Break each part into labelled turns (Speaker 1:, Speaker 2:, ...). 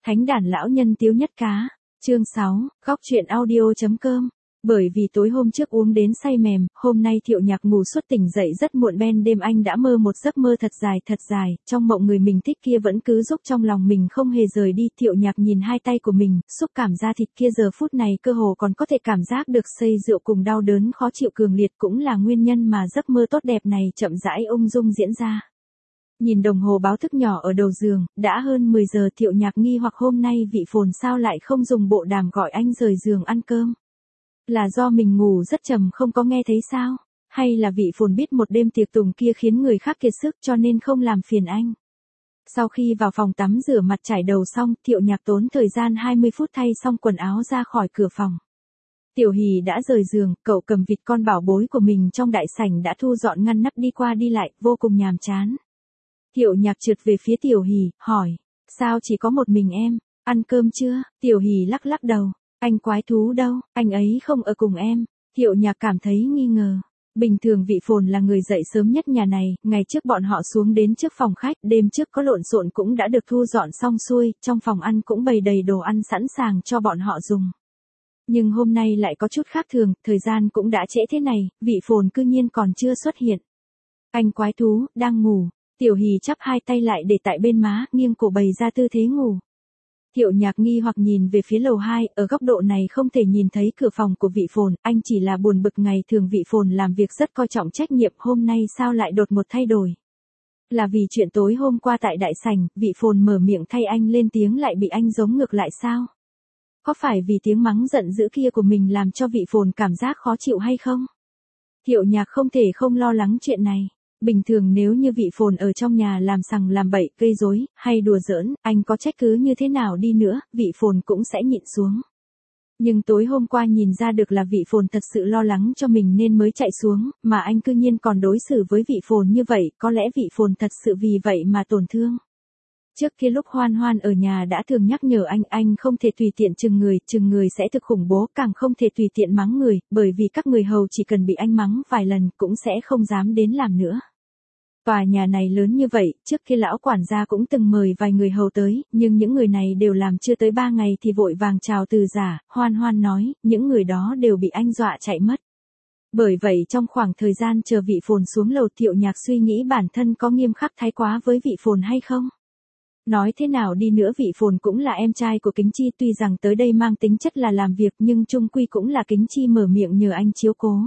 Speaker 1: Thánh đàn lão nhân tiếu nhất cá. Chương 6, góc truyện audio.com. Bởi vì tối hôm trước uống đến say mềm, hôm nay Thiệu Nhạc ngủ suốt tỉnh dậy rất muộn, ben đêm anh đã mơ một giấc mơ thật dài, trong mộng người mình thích kia vẫn cứ giúp trong lòng mình không hề rời đi. Thiệu Nhạc nhìn hai tay của mình, xúc cảm da thịt kia giờ phút này cơ hồ còn có thể cảm giác được say rượu cùng đau đớn khó chịu cường liệt, cũng là nguyên nhân mà giấc mơ tốt đẹp này chậm rãi ung dung diễn ra. Nhìn đồng hồ báo thức nhỏ ở đầu giường, đã hơn 10 giờ. Thiệu Nhạc nghi hoặc hôm nay Vị Phồn sao lại không dùng bộ đàm gọi anh rời giường ăn cơm. Là do mình ngủ rất trầm không có nghe thấy sao? Hay là Vị Phồn biết một đêm tiệc tùng kia khiến người khác kiệt sức cho nên không làm phiền anh? Sau khi vào phòng tắm rửa mặt chải đầu xong, Thiệu Nhạc tốn thời gian 20 phút thay xong quần áo ra khỏi cửa phòng. Tiểu Hỷ đã rời giường, cậu cầm vịt con bảo bối của mình trong đại sảnh đã thu dọn ngăn nắp đi qua đi lại, vô cùng nhàm chán. Thiệu Nhạc trượt về phía Tiểu Hỷ, hỏi, sao chỉ có một mình em, ăn cơm chưa? Tiểu Hỷ lắc lắc đầu, anh quái thú đâu, anh ấy không ở cùng em. Thiệu Nhạc cảm thấy nghi ngờ. Bình thường Vị Phồn là người dậy sớm nhất nhà này, ngày trước bọn họ xuống đến trước phòng khách, đêm trước có lộn xộn cũng đã được thu dọn xong xuôi, trong phòng ăn cũng bày đầy đồ ăn sẵn sàng cho bọn họ dùng. Nhưng hôm nay lại có chút khác thường, thời gian cũng đã trễ thế này, Vị Phồn cư nhiên còn chưa xuất hiện. Anh quái thú, đang ngủ. Tiểu Hỷ chắp hai tay lại để tại bên má, nghiêng cổ bày ra tư thế ngủ. Thiệu Nhạc nghi hoặc nhìn về phía lầu 2, ở góc độ này không thể nhìn thấy cửa phòng của Vị Phồn, anh chỉ là buồn bực ngày thường Vị Phồn làm việc rất coi trọng trách nhiệm, hôm nay sao lại đột ngột thay đổi. Là vì chuyện tối hôm qua tại đại sảnh, Vị Phồn mở miệng thay anh lên tiếng lại bị anh giống ngược lại sao? Có phải vì tiếng mắng giận dữ kia của mình làm cho Vị Phồn cảm giác khó chịu hay không? Thiệu Nhạc không thể không lo lắng chuyện này. Bình thường nếu như Vị Phồn ở trong nhà làm sằng làm bậy, gây rối, hay đùa giỡn, anh có trách cứ như thế nào đi nữa, Vị Phồn cũng sẽ nhịn xuống. Nhưng tối hôm qua nhìn ra được là Vị Phồn thật sự lo lắng cho mình nên mới chạy xuống, mà anh cư nhiên còn đối xử với Vị Phồn như vậy, có lẽ Vị Phồn thật sự vì vậy mà tổn thương. Trước kia lúc Hoan Hoan ở nhà đã thường nhắc nhở anh không thể tùy tiện chừng người sẽ thực khủng bố, càng không thể tùy tiện mắng người, bởi vì các người hầu chỉ cần bị anh mắng vài lần cũng sẽ không dám đến làm nữa. Tòa nhà này lớn như vậy, trước kia lão quản gia cũng từng mời vài người hầu tới, nhưng những người này đều làm chưa tới 3 ngày thì vội vàng chào từ giả. Hoan Hoan nói, những người đó đều bị anh dọa chạy mất. Bởi vậy trong khoảng thời gian chờ Vị Phồn xuống lầu, Thiệu Nhạc suy nghĩ bản thân có nghiêm khắc thái quá với Vị Phồn hay không. Nói thế nào đi nữa Vị Phồn cũng là em trai của Kính Chi, tuy rằng tới đây mang tính chất là làm việc nhưng chung quy cũng là Kính Chi mở miệng nhờ anh chiếu cố.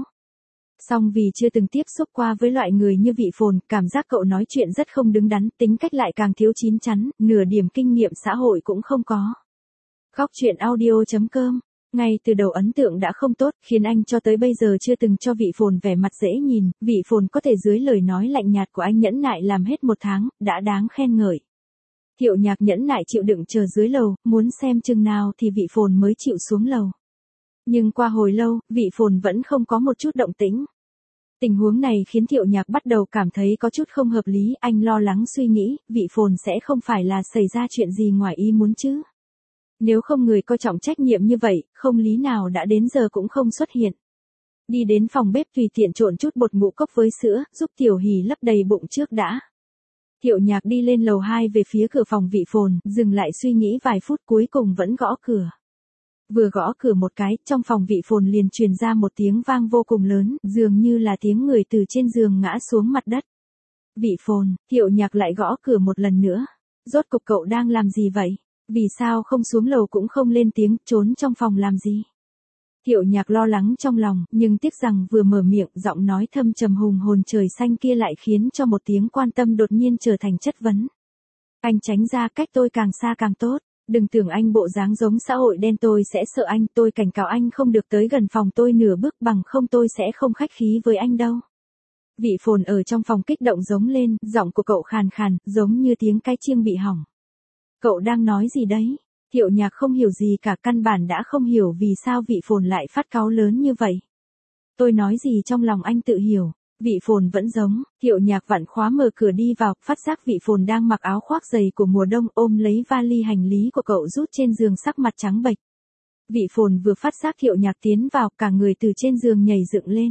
Speaker 1: Song vì chưa từng tiếp xúc qua với loại người như Vị Phồn, cảm giác cậu nói chuyện rất không đứng đắn, tính cách lại càng thiếu chín chắn, nửa điểm kinh nghiệm xã hội cũng không có. Góc truyện audio.com. Ngay từ đầu ấn tượng đã không tốt, khiến anh cho tới bây giờ chưa từng cho Vị Phồn vẻ mặt dễ nhìn. Vị Phồn có thể dưới lời nói lạnh nhạt của anh nhẫn nại làm hết 1 tháng, đã đáng khen ngợi. Thiệu Nhạc nhẫn nại chịu đựng chờ dưới lầu, muốn xem chừng nào thì Vị Phồn mới chịu xuống lầu. Nhưng qua hồi lâu, Vị Phồn vẫn không có một chút động tĩnh. Tình huống này khiến Thiệu Nhạc bắt đầu cảm thấy có chút không hợp lý, anh lo lắng suy nghĩ, Vị Phồn sẽ không phải là xảy ra chuyện gì ngoài ý muốn chứ. Nếu không người coi trọng trách nhiệm như vậy, không lý nào đã đến giờ cũng không xuất hiện. Đi đến phòng bếp tùy tiện trộn chút bột ngũ cốc với sữa, giúp Tiểu Hỷ lấp đầy bụng trước đã. Thiệu Nhạc đi lên lầu 2 về phía cửa phòng Vị Phồn, dừng lại suy nghĩ vài phút cuối cùng vẫn gõ cửa. Vừa gõ cửa một cái, trong phòng Vị Phồn liền truyền ra một tiếng vang vô cùng lớn, dường như là tiếng người từ trên giường ngã xuống mặt đất. Vị Phồn, Thiệu Nhạc lại gõ cửa một lần nữa. Rốt cục cậu đang làm gì vậy? Vì sao không xuống lầu cũng không lên tiếng, trốn trong phòng làm gì? Thiệu Nhạc lo lắng trong lòng, nhưng tiếc rằng vừa mở miệng, giọng nói thâm trầm hùng hồn trời xanh kia lại khiến cho một tiếng quan tâm đột nhiên trở thành chất vấn. Anh tránh ra, cách tôi càng xa càng tốt. Đừng tưởng anh bộ dáng giống xã hội đen tôi sẽ sợ anh, tôi cảnh cáo anh không được tới gần phòng tôi nửa bước, bằng không tôi sẽ không khách khí với anh đâu. Vị Phồn ở trong phòng kích động giống lên, giọng của cậu khàn khàn, giống như tiếng cái chiêng bị hỏng. Cậu đang nói gì đấy? Thiệu Nhạc không hiểu gì cả, căn bản đã không hiểu vì sao Vị Phồn lại phát cáu lớn như vậy. Tôi nói gì trong lòng anh tự hiểu. Vị Phồn vẫn giống. Thiệu Nhạc vặn khóa mở cửa đi vào, phát giác Vị Phồn đang mặc áo khoác dày của mùa đông, ôm lấy vali hành lý của cậu rút trên giường, sắc mặt trắng bệch. Vị Phồn vừa phát giác Thiệu Nhạc tiến vào, cả người từ trên giường nhảy dựng lên.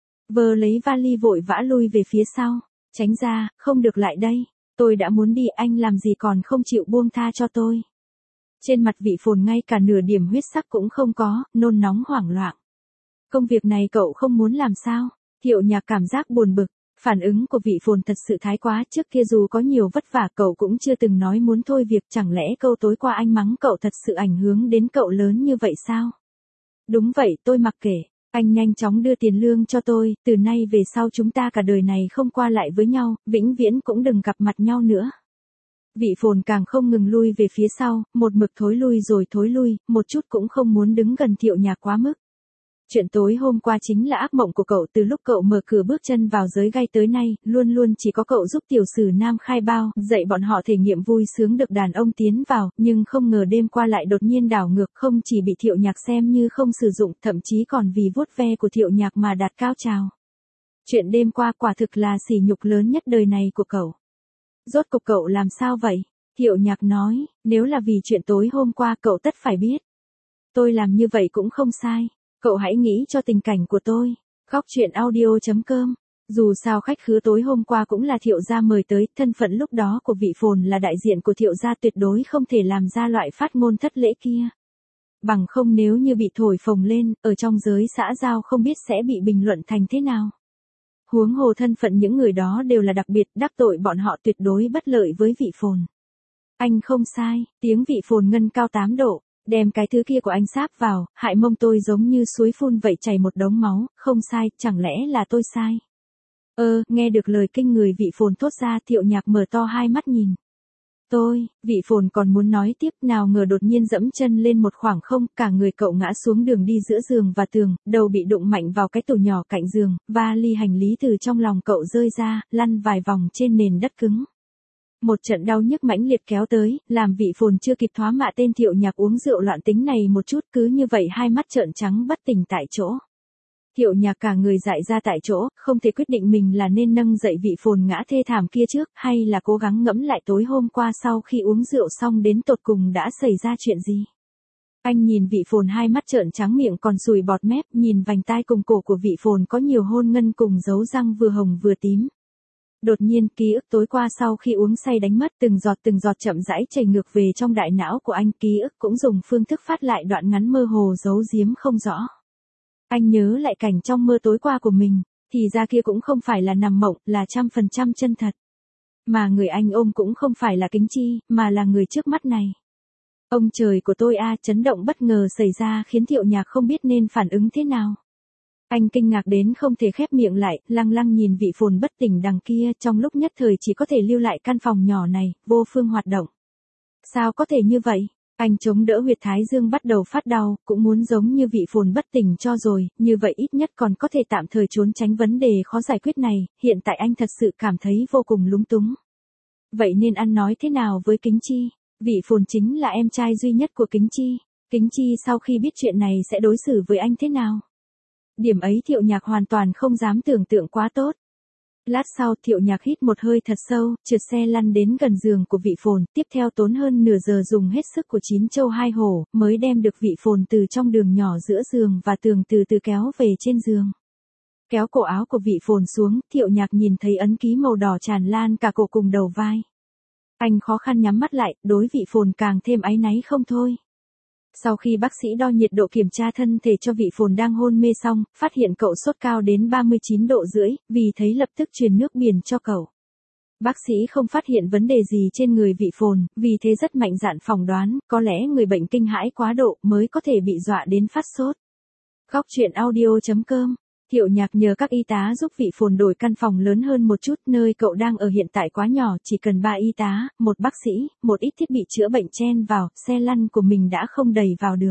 Speaker 1: Vờ lấy vali vội vã lui về phía sau. Tránh ra, không được lại đây. Tôi đã muốn đi, anh làm gì còn không chịu buông tha cho tôi. Trên mặt vị phồn ngay cả nửa điểm huyết sắc cũng không có, nôn nóng hoảng loạn. Công việc này cậu không muốn làm sao? Thiệu Nhạc cảm giác buồn bực. Phản ứng của vị phồn thật sự thái quá, trước kia dù có nhiều vất vả cậu cũng chưa từng nói muốn thôi việc, chẳng lẽ câu tối qua anh mắng cậu thật sự ảnh hưởng đến cậu lớn như vậy sao? Đúng vậy, tôi mặc kệ, anh nhanh chóng đưa tiền lương cho tôi, từ nay về sau chúng ta cả đời này không qua lại với nhau, vĩnh viễn cũng đừng gặp mặt nhau nữa. Vị phồn càng không ngừng lui về phía sau, một mực thối lui rồi thối lui, một chút cũng không muốn đứng gần Thiệu Nhạc quá mức. Chuyện tối hôm qua chính là ác mộng của cậu, từ lúc cậu mở cửa bước chân vào giới gai tới nay, luôn luôn chỉ có cậu giúp tiểu sử nam khai bao, dạy bọn họ thể nghiệm vui sướng được đàn ông tiến vào, nhưng không ngờ đêm qua lại đột nhiên đảo ngược, không chỉ bị Thiệu Nhạc xem như không sử dụng, thậm chí còn vì vuốt ve của Thiệu Nhạc mà đạt cao trào. Chuyện đêm qua quả thực là sỉ nhục lớn nhất đời này của cậu. Rốt cục cậu làm sao vậy? Thiệu Nhạc nói, nếu là vì chuyện tối hôm qua cậu tất phải biết. Tôi làm như vậy cũng không sai. Cậu hãy nghĩ cho tình cảnh của tôi. Góc chuyện audio.com. Dù sao khách khứa tối hôm qua cũng là Thiệu gia mời tới, thân phận lúc đó của vị phồn là đại diện của Thiệu gia, tuyệt đối không thể làm ra loại phát ngôn thất lễ kia. Bằng không nếu như bị thổi phồng lên, ở trong giới xã giao không biết sẽ bị bình luận thành thế nào. Huống hồ thân phận những người đó đều là đặc biệt, đắc tội bọn họ tuyệt đối bất lợi với vị phồn. Anh không sai, tiếng vị phồn ngân cao 8 độ. Đem cái thứ kia của anh sáp vào, hại mông tôi giống như suối phun vậy chảy một đống máu, không sai, chẳng lẽ là tôi sai? Nghe được lời kinh người vị phồn thốt ra, Thiệu Nhạc mở to hai mắt nhìn. Vị phồn còn muốn nói tiếp, nào ngờ đột nhiên dẫm chân lên một khoảng không, cả người cậu ngã xuống đường đi giữa giường và tường, đầu bị đụng mạnh vào cái tủ nhỏ cạnh giường, vali hành lý từ trong lòng cậu rơi ra, lăn vài vòng trên nền đất cứng. Một trận đau nhức mãnh liệt kéo tới, làm vị phồn chưa kịp thoá mạ tên Thiệu Nhạc uống rượu loạn tính này một chút, cứ như vậy hai mắt trợn trắng bất tỉnh tại chỗ. Thiệu Nhạc cả người dại ra tại chỗ, không thể quyết định mình là nên nâng dậy vị phồn ngã thê thảm kia trước, hay là cố gắng ngẫm lại tối hôm qua sau khi uống rượu xong đến tột cùng đã xảy ra chuyện gì. Anh nhìn vị phồn hai mắt trợn trắng, miệng còn sùi bọt mép, nhìn vành tai cùng cổ của vị phồn có nhiều hôn ngân cùng dấu răng vừa hồng vừa tím. Đột nhiên ký ức tối qua sau khi uống say đánh mất, từng giọt chậm rãi chảy ngược về trong đại não của anh, ký ức cũng dùng phương thức phát lại đoạn ngắn mơ hồ giấu giếm không rõ. Anh nhớ lại cảnh trong mơ tối qua của mình, thì ra kia cũng không phải là nằm mộng, là 100% chân thật. Mà người anh ôm cũng không phải là Kính Chi, mà là người trước mắt này. Ông trời của tôi a, chấn động bất ngờ xảy ra khiến Thiệu Nhạc không biết nên phản ứng thế nào. Anh kinh ngạc đến không thể khép miệng lại, lăng lăng nhìn vị phồn bất tỉnh đằng kia, trong lúc nhất thời chỉ có thể lưu lại căn phòng nhỏ này, vô phương hoạt động. Sao có thể như vậy? Anh chống đỡ huyệt thái dương bắt đầu phát đau, cũng muốn giống như vị phồn bất tỉnh cho rồi, như vậy ít nhất còn có thể tạm thời trốn tránh vấn đề khó giải quyết này, hiện tại anh thật sự cảm thấy vô cùng lúng túng. Vậy nên ăn nói thế nào với Kính Chi? Vị phồn chính là em trai duy nhất của Kính Chi. Kính Chi sau khi biết chuyện này sẽ đối xử với anh thế nào? Điểm ấy Thiệu Nhạc hoàn toàn không dám tưởng tượng quá tốt. Lát sau Thiệu Nhạc hít một hơi thật sâu, trượt xe lăn đến gần giường của vị phồn, tiếp theo tốn hơn nửa giờ dùng hết sức của 9 châu 2 hổ, mới đem được vị phồn từ trong đường nhỏ giữa giường và tường từ từ kéo về trên giường. Kéo cổ áo của vị phồn xuống, Thiệu Nhạc nhìn thấy ấn ký màu đỏ tràn lan cả cổ cùng đầu vai. Anh khó khăn nhắm mắt lại, đối vị phồn càng thêm áy náy không thôi. Sau khi bác sĩ đo nhiệt độ kiểm tra thân thể cho vị phồn đang hôn mê xong, phát hiện cậu sốt cao đến 39,5 độ, vì thế lập tức truyền nước biển cho cậu. Bác sĩ không phát hiện vấn đề gì trên người vị phồn, vì thế rất mạnh dạn phỏng đoán, có lẽ người bệnh kinh hãi quá độ mới có thể bị dọa đến phát sốt. Góc chuyện audio.com. Thiệu Nhạc nhờ các y tá giúp vị phồn đổi căn phòng lớn hơn một chút, nơi cậu đang ở hiện tại quá nhỏ, chỉ cần 3 y tá, một bác sĩ, một ít thiết bị chữa bệnh chen vào, xe lăn của mình đã không đẩy vào được.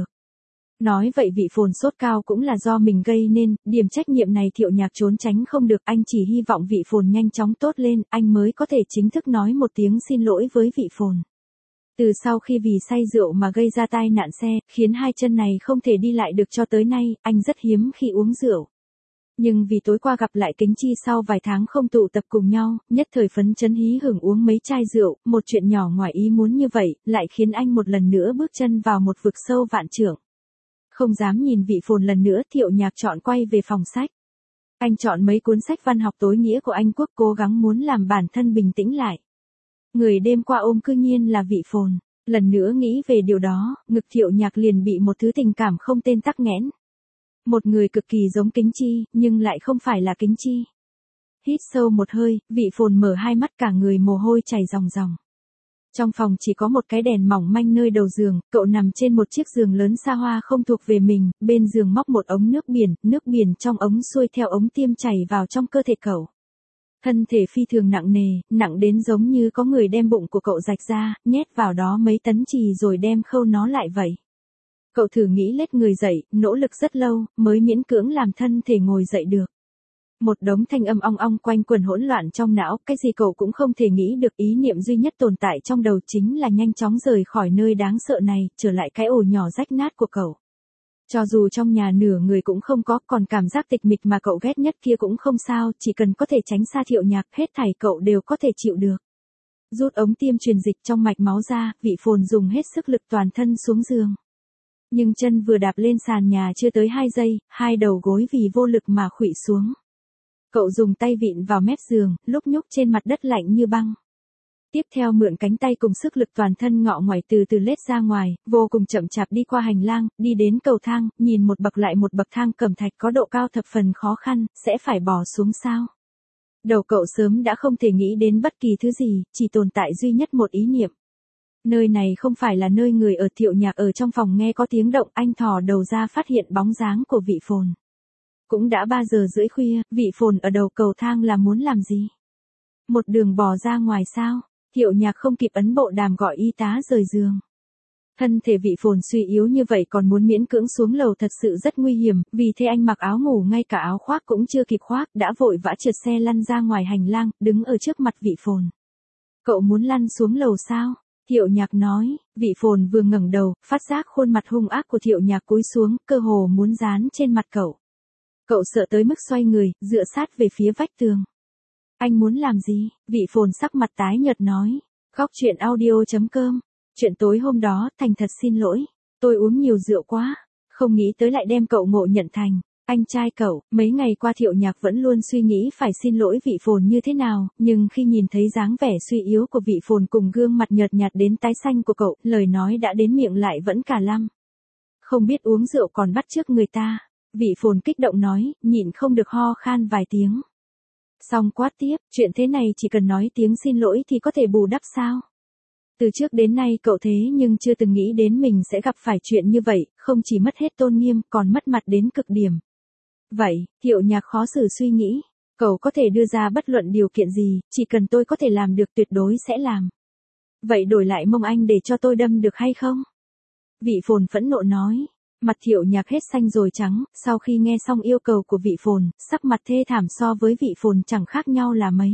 Speaker 1: Nói vậy vị phồn sốt cao cũng là do mình gây nên, điểm trách nhiệm này Thiệu Nhạc trốn tránh không được, anh chỉ hy vọng vị phồn nhanh chóng tốt lên, anh mới có thể chính thức nói một tiếng xin lỗi với vị phồn. Từ sau khi vì say rượu mà gây ra tai nạn xe, khiến hai chân này không thể đi lại được cho tới nay, anh rất hiếm khi uống rượu. Nhưng vì tối qua gặp lại Kính Chi sau vài tháng không tụ tập cùng nhau, nhất thời phấn chấn hí hửng uống mấy chai rượu, một chuyện nhỏ ngoài ý muốn như vậy, lại khiến anh một lần nữa bước chân vào một vực sâu vạn trượng. Không dám nhìn vị phồn lần nữa, Thiệu Nhạc chọn quay về phòng sách. Anh chọn mấy cuốn sách văn học tối nghĩa của Anh Quốc, cố gắng muốn làm bản thân bình tĩnh lại. Người đêm qua ôm cư nhiên là vị phồn. Lần nữa nghĩ về điều đó, ngực Thiệu Nhạc liền bị một thứ tình cảm không tên tắc nghẽn. Một người cực kỳ giống Kính Chi, nhưng lại không phải là Kính Chi. Hít sâu một hơi, Vị Phồn mở hai mắt cả người mồ hôi chảy ròng ròng. Trong phòng chỉ có một cái đèn mỏng manh nơi đầu giường, cậu nằm trên một chiếc giường lớn xa hoa không thuộc về mình, bên giường móc một ống nước biển trong ống xuôi theo ống tiêm chảy vào trong cơ thể cậu. Thân thể phi thường nặng nề, nặng đến giống như có người đem bụng của cậu rạch ra, nhét vào đó mấy tấn chì rồi đem khâu nó lại vậy. Cậu thử nghĩ lết người dậy, nỗ lực rất lâu, mới miễn cưỡng làm thân thể ngồi dậy được. Một đống thanh âm ong ong quanh quẩn hỗn loạn trong não, cái gì cậu cũng không thể nghĩ được, ý niệm duy nhất tồn tại trong đầu chính là nhanh chóng rời khỏi nơi đáng sợ này, trở lại cái ổ nhỏ rách nát của cậu. Cho dù trong nhà nửa người cũng không có, còn cảm giác tịch mịch mà cậu ghét nhất kia cũng không sao, chỉ cần có thể tránh xa Thiệu Nhạc, hết thảy cậu đều có thể chịu được. Rút ống tiêm truyền dịch trong mạch máu ra, Vị Phồn dùng hết sức lực toàn thân xuống giường. Nhưng chân vừa đạp lên sàn nhà chưa tới 2 giây, hai đầu gối vì vô lực mà khuỵu xuống. Cậu dùng tay vịn vào mép giường, lúc nhúc trên mặt đất lạnh như băng. Tiếp theo mượn cánh tay cùng sức lực toàn thân ngọ ngoải từ từ lết ra ngoài, vô cùng chậm chạp đi qua hành lang, đi đến cầu thang, nhìn một bậc lại một bậc thang cẩm thạch có độ cao thập phần khó khăn, sẽ phải bò xuống sao? Đầu cậu sớm đã không thể nghĩ đến bất kỳ thứ gì, chỉ tồn tại duy nhất một ý niệm. Nơi này không phải là nơi người ở. Thiệu Nhạc ở trong phòng nghe có tiếng động, anh thò đầu ra phát hiện bóng dáng của Vị Phồn. Cũng đã 3 giờ rưỡi khuya, Vị Phồn ở đầu cầu thang là muốn làm gì? Một đường bò ra ngoài sao? Thiệu Nhạc không kịp ấn bộ đàm gọi y tá rời giường. Thân thể Vị Phồn suy yếu như vậy còn muốn miễn cưỡng xuống lầu thật sự rất nguy hiểm, vì thế anh mặc áo ngủ ngay cả áo khoác cũng chưa kịp khoác, đã vội vã trượt xe lăn ra ngoài hành lang, đứng ở trước mặt Vị Phồn. Cậu muốn lăn xuống lầu sao? Thiệu Nhạc nói. Vị Phồn vừa ngẩng đầu, phát giác khuôn mặt hung ác của Thiệu Nhạc cúi xuống, cơ hồ muốn dán trên mặt cậu. Cậu sợ tới mức xoay người, dựa sát về phía vách tường. Anh muốn làm gì? Vị Phồn sắc mặt tái nhợt nói. Góc truyện audio.com. Chuyện tối hôm đó, thành thật xin lỗi. Tôi uống nhiều rượu quá. Không nghĩ tới lại đem cậu ngộ nhận thành anh trai cậu. Mấy ngày qua Thiệu Nhạc vẫn luôn suy nghĩ phải xin lỗi Vị Phồn như thế nào, nhưng khi nhìn thấy dáng vẻ suy yếu của Vị Phồn cùng gương mặt nhợt nhạt đến tái xanh của cậu, lời nói đã đến miệng lại vẫn cả lăm. Không biết uống rượu còn bắt chước người ta. Vị Phồn kích động nói, nhịn không được ho khan vài tiếng. Xong quát tiếp, chuyện thế này chỉ cần nói tiếng xin lỗi thì có thể bù đắp sao? Từ trước đến nay cậu thế nhưng chưa từng nghĩ đến mình sẽ gặp phải chuyện như vậy, không chỉ mất hết tôn nghiêm, còn mất mặt đến cực điểm. Vậy, Thiệu Nhạc khó xử suy nghĩ, cậu có thể đưa ra bất luận điều kiện gì, chỉ cần tôi có thể làm được tuyệt đối sẽ làm. Vậy đổi lại mông anh để cho tôi đâm được hay không? Vị Phồn phẫn nộ nói. Mặt Thiệu Nhạc hết xanh rồi trắng, sau khi nghe xong yêu cầu của Vị Phồn, sắc mặt thê thảm so với Vị Phồn chẳng khác nhau là mấy.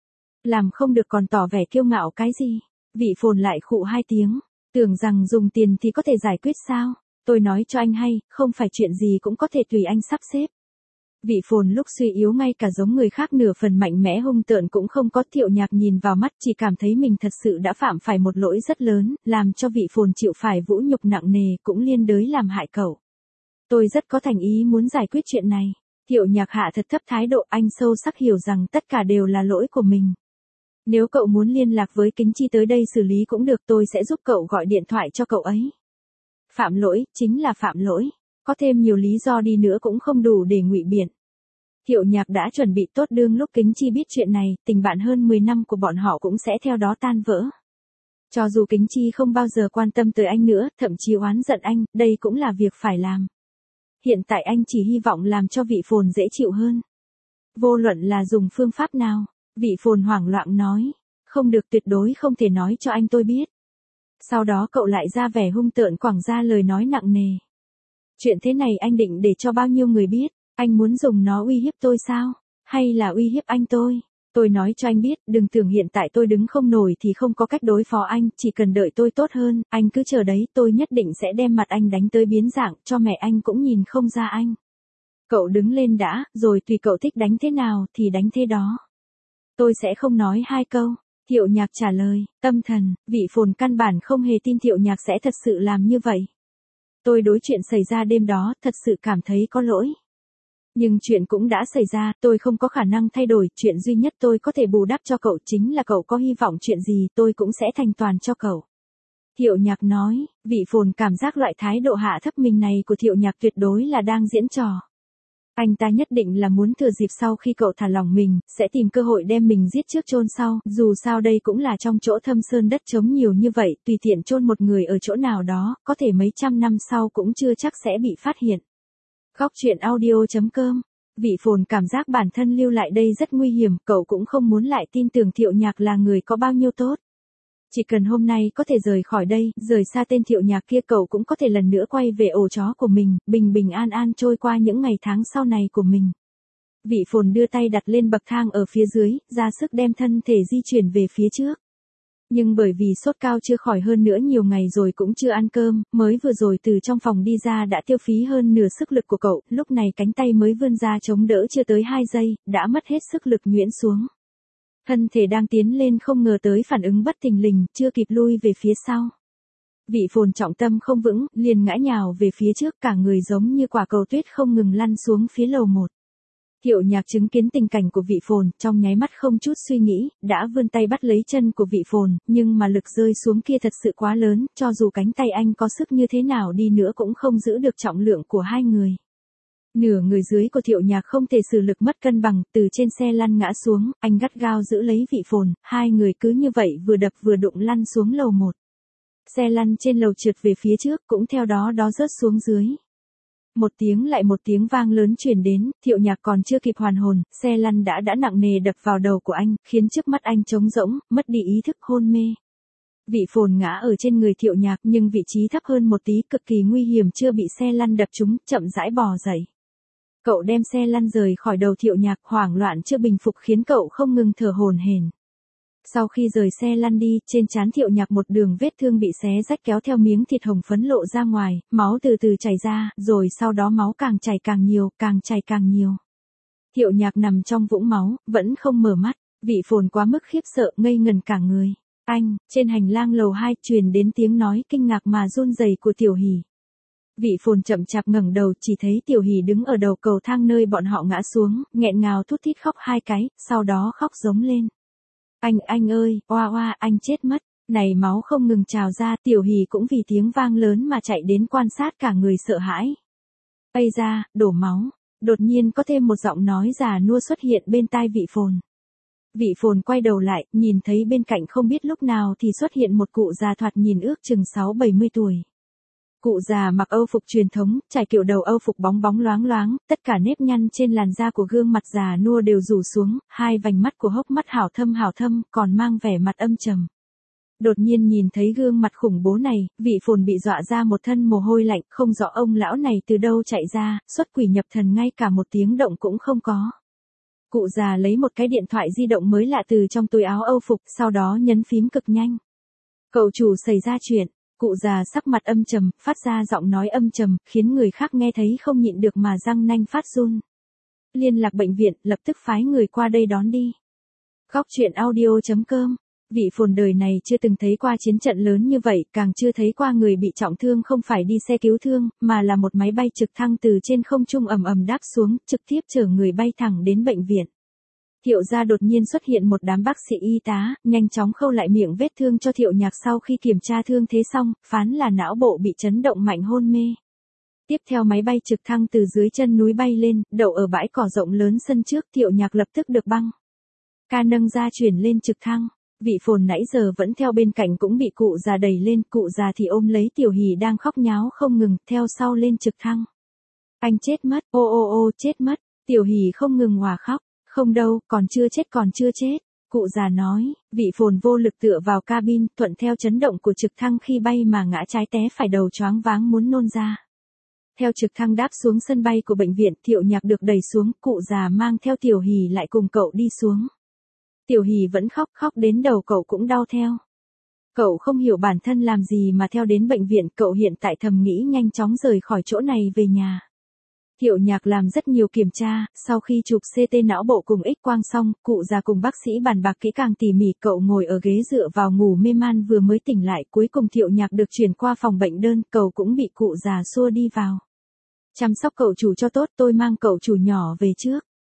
Speaker 1: Làm không được còn tỏ vẻ kiêu ngạo cái gì? Vị Phồn lại khụ 2 tiếng, tưởng rằng dùng tiền thì có thể giải quyết sao? Tôi nói cho anh hay, không phải chuyện gì cũng có thể tùy anh sắp xếp. Vị Phồn lúc suy yếu ngay cả giống người khác nửa phần mạnh mẽ hung tợn cũng không có. Thiệu Nhạc nhìn vào mắt chỉ cảm thấy mình thật sự đã phạm phải một lỗi rất lớn, làm cho Vị Phồn chịu phải vũ nhục nặng nề, cũng liên đới làm hại cậu. Tôi rất có thành ý muốn giải quyết chuyện này. Thiệu Nhạc hạ thật thấp thái độ, anh sâu sắc hiểu rằng tất cả đều là lỗi của mình. Nếu cậu muốn liên lạc với Kính Chi tới đây xử lý cũng được, tôi sẽ giúp cậu gọi điện thoại cho cậu ấy. Phạm lỗi, chính là phạm lỗi. Có thêm nhiều lý do đi nữa cũng không đủ để ngụy biện. Thiệu Nhạc đã chuẩn bị tốt, đương lúc Kính Chi biết chuyện này, tình bạn hơn 10 năm của bọn họ cũng sẽ theo đó tan vỡ. Cho dù Kính Chi không bao giờ quan tâm tới anh nữa, thậm chí oán giận anh, đây cũng là việc phải làm. Hiện tại anh chỉ hy vọng làm cho Vị Phồn dễ chịu hơn. Vô luận là dùng phương pháp nào, Vị Phồn hoảng loạn nói. Không được, tuyệt đối không thể nói cho anh tôi biết. Sau đó cậu lại ra vẻ hung tợn quẳng ra lời nói nặng nề. Chuyện thế này anh định để cho bao nhiêu người biết? Anh muốn dùng nó uy hiếp tôi sao? Hay là uy hiếp anh tôi? Tôi nói cho anh biết, đừng tưởng hiện tại tôi đứng không nổi thì không có cách đối phó anh, chỉ cần đợi tôi tốt hơn, anh cứ chờ đấy, tôi nhất định sẽ đem mặt anh đánh tới biến dạng, cho mẹ anh cũng nhìn không ra anh. Cậu đứng lên đã, rồi tùy cậu thích đánh thế nào thì đánh thế đó. Tôi sẽ không nói 2 câu. Thiệu Nhạc trả lời, tâm thần. Vị Phồn căn bản không hề tin Thiệu Nhạc sẽ thật sự làm như vậy. Tôi đối chuyện xảy ra đêm đó, thật sự cảm thấy có lỗi. Nhưng chuyện cũng đã xảy ra, tôi không có khả năng thay đổi, chuyện duy nhất tôi có thể bù đắp cho cậu chính là cậu có hy vọng chuyện gì tôi cũng sẽ thành toàn cho cậu. Thiệu Nhạc nói, Vị Phồn cảm giác loại thái độ hạ thấp mình này của Thiệu Nhạc tuyệt đối là đang diễn trò. Anh ta nhất định là muốn thừa dịp sau khi cậu thả lỏng mình, sẽ tìm cơ hội đem mình giết trước chôn sau, dù sao đây cũng là trong chỗ thâm sơn đất trống nhiều như vậy, tùy tiện chôn một người ở chỗ nào đó, có thể mấy trăm năm sau cũng chưa chắc sẽ bị phát hiện. Góc truyện audio.com. Vị Phồn cảm giác bản thân lưu lại đây rất nguy hiểm, cậu cũng không muốn lại tin tưởng Thiệu Nhạc là người có bao nhiêu tốt. Chỉ cần hôm nay có thể rời khỏi đây, rời xa tên Thiệu Nhạc kia, cậu cũng có thể lần nữa quay về ổ chó của mình, bình bình an an trôi qua những ngày tháng sau này của mình. Vị Phồn đưa tay đặt lên bậc thang ở phía dưới, ra sức đem thân thể di chuyển về phía trước. Nhưng bởi vì sốt cao chưa khỏi hơn nữa nhiều ngày rồi cũng chưa ăn cơm, mới vừa rồi từ trong phòng đi ra đã tiêu phí hơn nửa sức lực của cậu, lúc này cánh tay mới vươn ra chống đỡ chưa tới 2 giây, đã mất hết sức lực nhuyễn xuống. Thân thể đang tiến lên không ngờ tới phản ứng bất thình lình, chưa kịp lui về phía sau. Vị Phồn trọng tâm không vững, liền ngã nhào về phía trước, cả người giống như quả cầu tuyết không ngừng lăn xuống phía lầu 1. Thiệu Nhạc chứng kiến tình cảnh của Vị Phồn, trong nháy mắt không chút suy nghĩ, đã vươn tay bắt lấy chân của Vị Phồn, nhưng mà lực rơi xuống kia thật sự quá lớn, cho dù cánh tay anh có sức như thế nào đi nữa cũng không giữ được trọng lượng của hai người. Nửa người dưới của Thiệu Nhạc không thể sử lực mất cân bằng, từ trên xe lăn ngã xuống, anh gắt gao giữ lấy Vị Phồn, hai người cứ như vậy vừa đập vừa đụng lăn xuống lầu 1. Xe lăn trên lầu trượt về phía trước, cũng theo đó rớt xuống dưới. Một tiếng lại một tiếng vang lớn truyền đến, Thiệu Nhạc còn chưa kịp hoàn hồn, xe lăn đã nặng nề đập vào đầu của anh, khiến trước mắt anh trống rỗng, mất đi ý thức hôn mê. Vị Phồn ngã ở trên người Thiệu Nhạc nhưng vị trí thấp hơn một tí, cực kỳ nguy hiểm, chưa bị xe lăn đập trúng, chậm rãi bò dậy. Cậu đem xe lăn rời khỏi đầu Thiệu Nhạc, hoảng loạn chưa bình phục khiến cậu không ngừng thở hổn hển. Sau khi rời xe lăn đi, trên trán Thiệu Nhạc một đường vết thương bị xé rách kéo theo miếng thịt hồng phấn lộ ra ngoài, máu từ từ chảy ra, rồi sau đó máu càng chảy càng nhiều, càng chảy càng nhiều. Thiệu Nhạc nằm trong vũng máu, vẫn không mở mắt, Vị Phồn quá mức khiếp sợ, ngây ngần cả người. Anh, trên hành lang lầu 2 truyền đến tiếng nói kinh ngạc mà run rẩy của Tiểu Hỷ. Vị Phồn chậm chạp ngẩng đầu, chỉ thấy Tiểu Hỷ đứng ở đầu cầu thang nơi bọn họ ngã xuống, nghẹn ngào thút thít khóc 2 cái, sau đó khóc giống lên. Anh ơi, oa oa, anh chết mất. Này máu không ngừng trào ra, Tiểu Hỷ cũng vì tiếng vang lớn mà chạy đến quan sát, cả người sợ hãi. Ây da, đổ máu. Đột nhiên có thêm một giọng nói già nua xuất hiện bên tai Vị Phồn. Vị Phồn quay đầu lại, nhìn thấy bên cạnh không biết lúc nào thì xuất hiện một cụ già thoạt nhìn ước chừng 60-70 tuổi. Cụ già mặc âu phục truyền thống, trải kiểu đầu âu phục bóng bóng loáng loáng, tất cả nếp nhăn trên làn da của gương mặt già nua đều rủ xuống, hai vành mắt của hốc mắt hảo thâm, còn mang vẻ mặt âm trầm. Đột nhiên nhìn thấy gương mặt khủng bố này, Vị Phồn bị dọa ra một thân mồ hôi lạnh, không rõ ông lão này từ đâu chạy ra, xuất quỷ nhập thần ngay cả một tiếng động cũng không có. Cụ già lấy một cái điện thoại di động mới lạ từ trong túi áo âu phục, sau đó nhấn phím cực nhanh. Cậu chủ, xảy ra chuyện. Cụ già sắc mặt âm trầm, phát ra giọng nói âm trầm, khiến người khác nghe thấy không nhịn được mà răng nanh phát run. Liên lạc bệnh viện, lập tức phái người qua đây đón đi. Góc truyện audio.com. Vị Phồn đời này chưa từng thấy qua chiến trận lớn như vậy, càng chưa thấy qua người bị trọng thương không phải đi xe cứu thương, mà là một máy bay trực thăng từ trên không trung ầm ầm đáp xuống, trực tiếp chở người bay thẳng đến bệnh viện. Thiệu gia đột nhiên xuất hiện một đám bác sĩ y tá, nhanh chóng khâu lại miệng vết thương cho Thiệu Nhạc, sau khi kiểm tra thương thế xong, phán là não bộ bị chấn động mạnh hôn mê. Tiếp theo máy bay trực thăng từ dưới chân núi bay lên, đậu ở bãi cỏ rộng lớn sân trước, Thiệu Nhạc lập tức được băng ca nâng ra chuyển lên trực thăng. Vị Phồn nãy giờ vẫn theo bên cạnh cũng bị cụ già đẩy lên, cụ già thì ôm lấy Tiểu Hỷ đang khóc nháo không ngừng, theo sau lên trực thăng. Anh chết mất, ô chết mất, Tiểu Hỷ không ngừng òa khóc. Không đâu, còn chưa chết, cụ già nói. Vị Phồn vô lực tựa vào cabin, thuận theo chấn động của trực thăng khi bay mà ngã trái té phải, đầu choáng váng muốn nôn ra. Theo trực thăng đáp xuống sân bay của bệnh viện, Thiệu Nhạc được đẩy xuống, cụ già mang theo Tiểu Hỷ lại cùng cậu đi xuống. Tiểu Hỷ vẫn khóc đến đầu cậu cũng đau theo. Cậu không hiểu bản thân làm gì mà theo đến bệnh viện, cậu hiện tại thầm nghĩ nhanh chóng rời khỏi chỗ này về nhà. Thiệu Nhạc làm rất nhiều kiểm tra, sau khi chụp CT não bộ cùng X-quang xong, cụ già cùng bác sĩ bàn bạc kỹ càng tỉ mỉ, cậu ngồi ở ghế dựa vào ngủ mê man vừa mới tỉnh lại, cuối cùng Thiệu Nhạc được chuyển qua phòng bệnh đơn, cậu cũng bị cụ già xua đi vào. Chăm sóc cậu chủ cho tốt, tôi mang cậu chủ nhỏ về trước.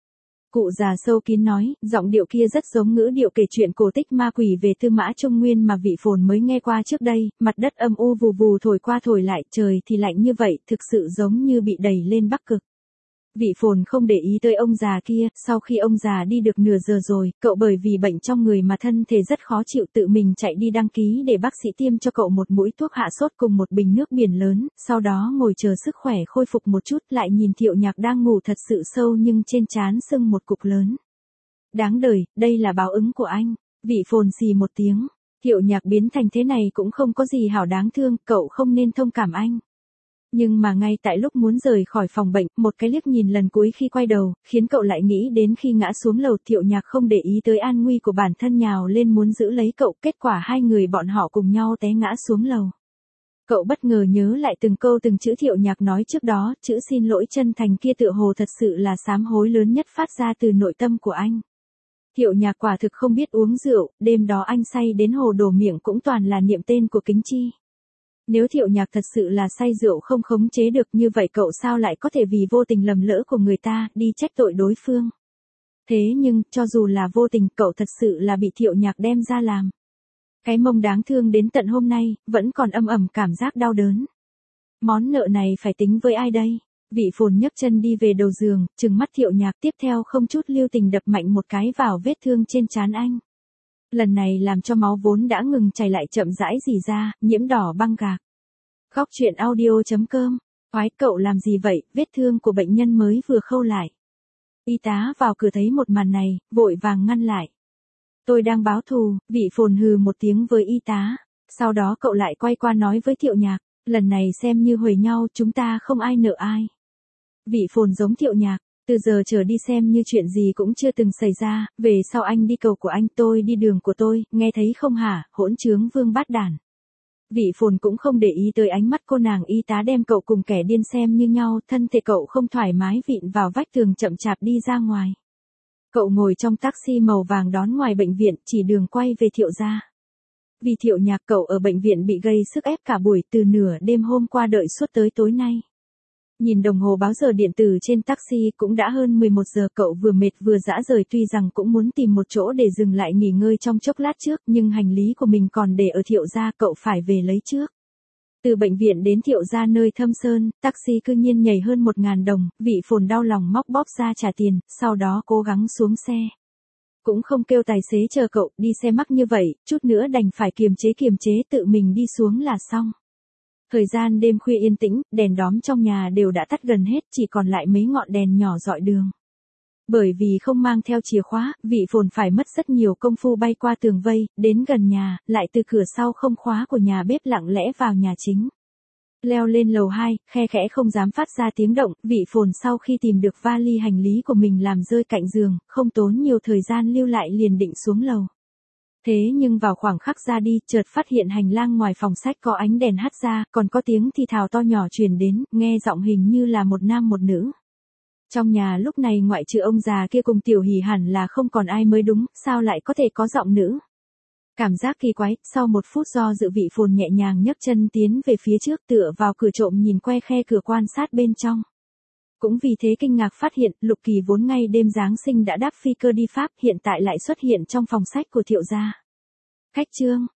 Speaker 1: Cụ già sâu kín nói, giọng điệu kia rất giống ngữ điệu kể chuyện cổ tích ma quỷ về Tư Mã Trung Nguyên mà Vị Phồn mới nghe qua trước đây, mặt đất âm u vù vù thổi qua thổi lại, trời thì lạnh như vậy, thực sự giống như bị đẩy lên Bắc Cực. Vị Phồn không để ý tới ông già kia, sau khi ông già đi được nửa giờ rồi, cậu bởi vì bệnh trong người mà thân thể rất khó chịu tự mình chạy đi đăng ký để bác sĩ tiêm cho cậu một mũi thuốc hạ sốt cùng một bình nước biển lớn, sau đó ngồi chờ sức khỏe khôi phục một chút lại nhìn Thiệu Nhạc đang ngủ thật sự sâu nhưng trên trán sưng một cục lớn. Đáng đời, đây là báo ứng của anh. Vị Phồn xì một tiếng, Thiệu Nhạc biến thành thế này cũng không có gì hảo đáng thương, cậu không nên thông cảm anh. Nhưng mà ngay tại lúc muốn rời khỏi phòng bệnh, một cái liếc nhìn lần cuối khi quay đầu, khiến cậu lại nghĩ đến khi ngã xuống lầu Thiệu Nhạc không để ý tới an nguy của bản thân nhào lên muốn giữ lấy cậu, kết quả hai người bọn họ cùng nhau té ngã xuống lầu. Cậu bất ngờ nhớ lại từng câu từng chữ Thiệu Nhạc nói trước đó, chữ xin lỗi chân thành kia tựa hồ thật sự là sám hối lớn nhất phát ra từ nội tâm của anh. Thiệu Nhạc quả thực không biết uống rượu, đêm đó anh say đến hồ đổ miệng cũng toàn là niệm tên của Kính Chi. Nếu Thiệu Nhạc thật sự là say rượu không khống chế được như vậy cậu sao lại có thể vì vô tình lầm lỡ của người ta đi trách tội đối phương. Thế nhưng, cho dù là vô tình cậu thật sự là bị Thiệu Nhạc đem ra làm. Cái mông đáng thương đến tận hôm nay, vẫn còn âm ẩm cảm giác đau đớn. Món nợ này phải tính với ai đây? Vị Phồn nhấc chân đi về đầu giường, trừng mắt Thiệu Nhạc tiếp theo không chút lưu tình đập mạnh một cái vào vết thương trên trán anh. Lần này làm cho máu vốn đã ngừng chảy lại chậm rãi rỉ ra, nhiễm đỏ băng gạc. Góc truyện audio.com. Oái cậu làm gì vậy, vết thương của bệnh nhân mới vừa khâu lại. Y tá vào cửa thấy một màn này, vội vàng ngăn lại. Tôi đang báo thù, Vị Phồn hừ một tiếng với y tá. Sau đó cậu lại quay qua nói với Thiệu Nhạc, lần này xem như huề nhau chúng ta không ai nợ ai. Vị Phồn giống Thiệu Nhạc. Từ giờ trở đi xem như chuyện gì cũng chưa từng xảy ra, về sau anh đi cầu của anh tôi đi đường của tôi, nghe thấy không hả, hỗn trướng vương bát đản. Vị Phồn cũng không để ý tới ánh mắt cô nàng y tá đem cậu cùng kẻ điên xem như nhau, thân thể cậu không thoải mái vịn vào vách tường chậm chạp đi ra ngoài. Cậu ngồi trong taxi màu vàng đón ngoài bệnh viện, chỉ đường quay về Thiệu gia. Vì Thiệu Nhạc cậu ở bệnh viện bị gây sức ép cả buổi từ nửa đêm hôm qua đợi suốt tới tối nay. Nhìn đồng hồ báo giờ điện tử trên taxi cũng đã hơn 11 giờ cậu vừa mệt vừa dã rời tuy rằng cũng muốn tìm một chỗ để dừng lại nghỉ ngơi trong chốc lát trước nhưng hành lý của mình còn để ở Thiệu gia cậu phải về lấy trước. Từ bệnh viện đến Thiệu gia nơi Thâm Sơn, taxi cư nhiên nhảy hơn 1.000 đồng, Vị Phồn đau lòng móc bóp ra trả tiền, sau đó cố gắng xuống xe. Cũng không kêu tài xế chờ cậu, đi xe mắc như vậy, chút nữa đành phải kiềm chế tự mình đi xuống là xong. Thời gian đêm khuya yên tĩnh, đèn đóm trong nhà đều đã tắt gần hết, chỉ còn lại mấy ngọn đèn nhỏ rọi đường. Bởi vì không mang theo chìa khóa, Vị Phồn phải mất rất nhiều công phu bay qua tường vây, đến gần nhà, lại từ cửa sau không khóa của nhà bếp lặng lẽ vào nhà chính. Leo lên lầu 2, khe khẽ không dám phát ra tiếng động, Vị Phồn sau khi tìm được vali hành lý của mình làm rơi cạnh giường, không tốn nhiều thời gian lưu lại liền định xuống lầu. Thế nhưng vào khoảng khắc ra đi, chợt phát hiện hành lang ngoài phòng sách có ánh đèn hắt ra, còn có tiếng thì thào to nhỏ truyền đến, nghe giọng hình như là một nam một nữ. Trong nhà lúc này ngoại trừ ông già kia cùng Tiểu Hỷ hẳn là không còn ai mới đúng, sao lại có thể có giọng nữ. Cảm giác kỳ quái, sau một phút do dự Vị Phồn nhẹ nhàng nhấc chân tiến về phía trước tựa vào cửa trộm nhìn que khe cửa quan sát bên trong. Cũng vì thế kinh ngạc phát hiện, Lục Kỳ vốn ngay đêm Giáng sinh đã đáp phi cơ đi Pháp hiện tại lại xuất hiện trong phòng sách của Thiệu gia. Khách trương,